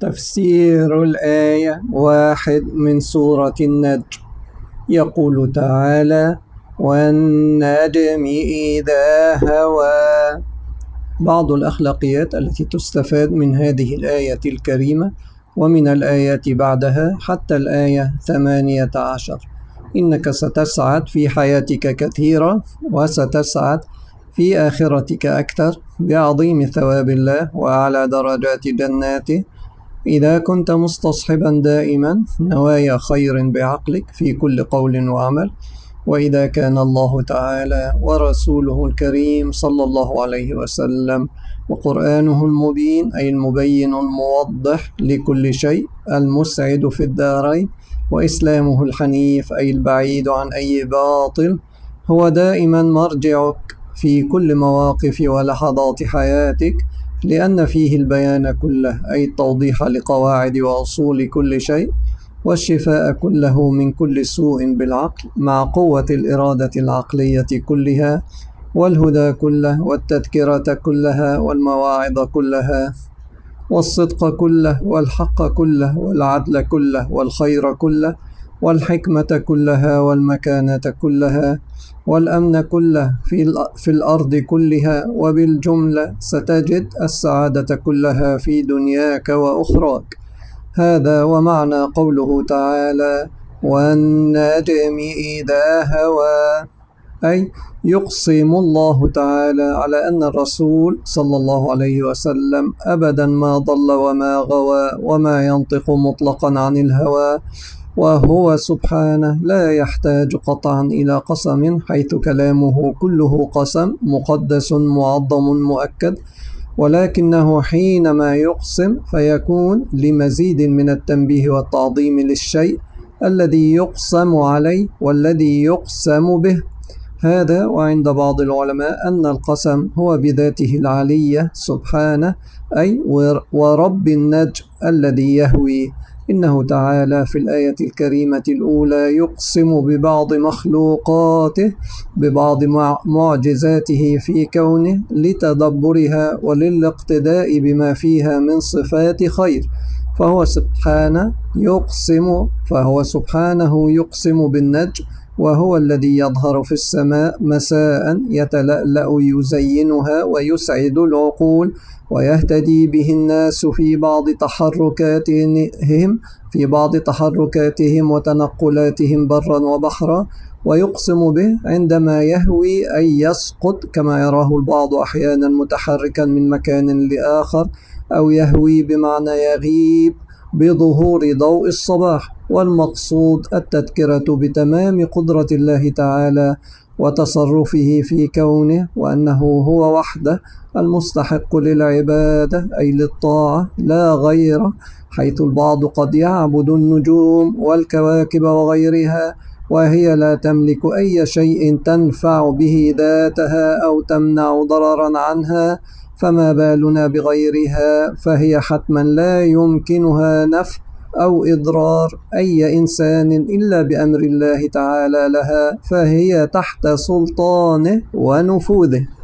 تفسير الآية 1 من سورة النجم. يقول تعالى: والنجم إذا هوى. بعض الأخلاقيات التي تستفاد من هذه الآية الكريمة ومن الآيات بعدها حتى الآية 18: إنك ستسعد في حياتك كثيرا وستسعد في آخرتك أكثر بعظيم ثواب الله وأعلى درجات جناته إذا كنت مستصحبا دائما نوايا خير بعقلك في كل قول وعمل، وإذا كان الله تعالى ورسوله الكريم صلى الله عليه وسلم وقرآنه المبين أي المبين الموضح لكل شيء المسعد في الدارين، وإسلامه الحنيف أي البعيد عن أي باطل هو دائما مرجعك في كل مواقف ولحظات حياتك، لأن فيه البيان كله أي التوضيح لقواعد وأصول كل شيء، والشفاء كله من كل سوء بالعقل مع قوة الإرادة العقلية كلها، والهدى كله والتذكرة كلها والمواعظ كلها، والصدق كله والحق كله والعدل كله والخير كله والحكمة كلها والمكانة كلها والأمن كله في الأرض كلها، وبالجملة ستجد السعادة كلها في دنياك وأخراك. هذا ومعنى قوله تعالى: والنجم إذا هوى، أي يقسم الله تعالى على أن الرسول صلى الله عليه وسلم أبدا ما ضل وما غوى وما ينطق مطلقا عن الهوى، وهو سبحانه لا يحتاج قطعا إلى قسم، حيث كلامه كله قسم مقدس معظم مؤكد، ولكنه حينما يقسم فيكون لمزيد من التنبيه والتعظيم للشيء الذي يقسم عليه والذي يقسم به. هذا وعند بعض العلماء أن القسم هو بذاته العلية سبحانه، أي ورب النجم الذي يهوي. إنه تعالى في الآية الكريمة الأولى يقسم ببعض مخلوقاته ببعض معجزاته في كونه لتدبرها وللاقتداء بما فيها من صفات خير، فهو سبحانه يقسم بالنجم، وهو الذي يظهر في السماء مساء يتلألأ يزينها ويسعد العقول ويهتدي به الناس في بعض تحركاتهم وتنقلاتهم برا وبحرا، ويقسم به عندما يهوي أي يسقط كما يراه البعض أحيانا متحركا من مكان لآخر، أو يهوي بمعنى يغيب بظهور ضوء الصباح. والمقصود التذكرة بتمام قدرة الله تعالى وتصرفه في كونه، وأنه هو وحده المستحق للعبادة أي للطاعة لا غيره، حيث البعض قد يعبد النجوم والكواكب وغيرها وهي لا تملك أي شيء تنفع به ذاتها أو تمنع ضررا عنها، فما بالنا بغيرها، فهي حتما لا يمكنها نفع أو إضرار أي إنسان إلا بأمر الله تعالى لها، فهي تحت سلطانه ونفوذه.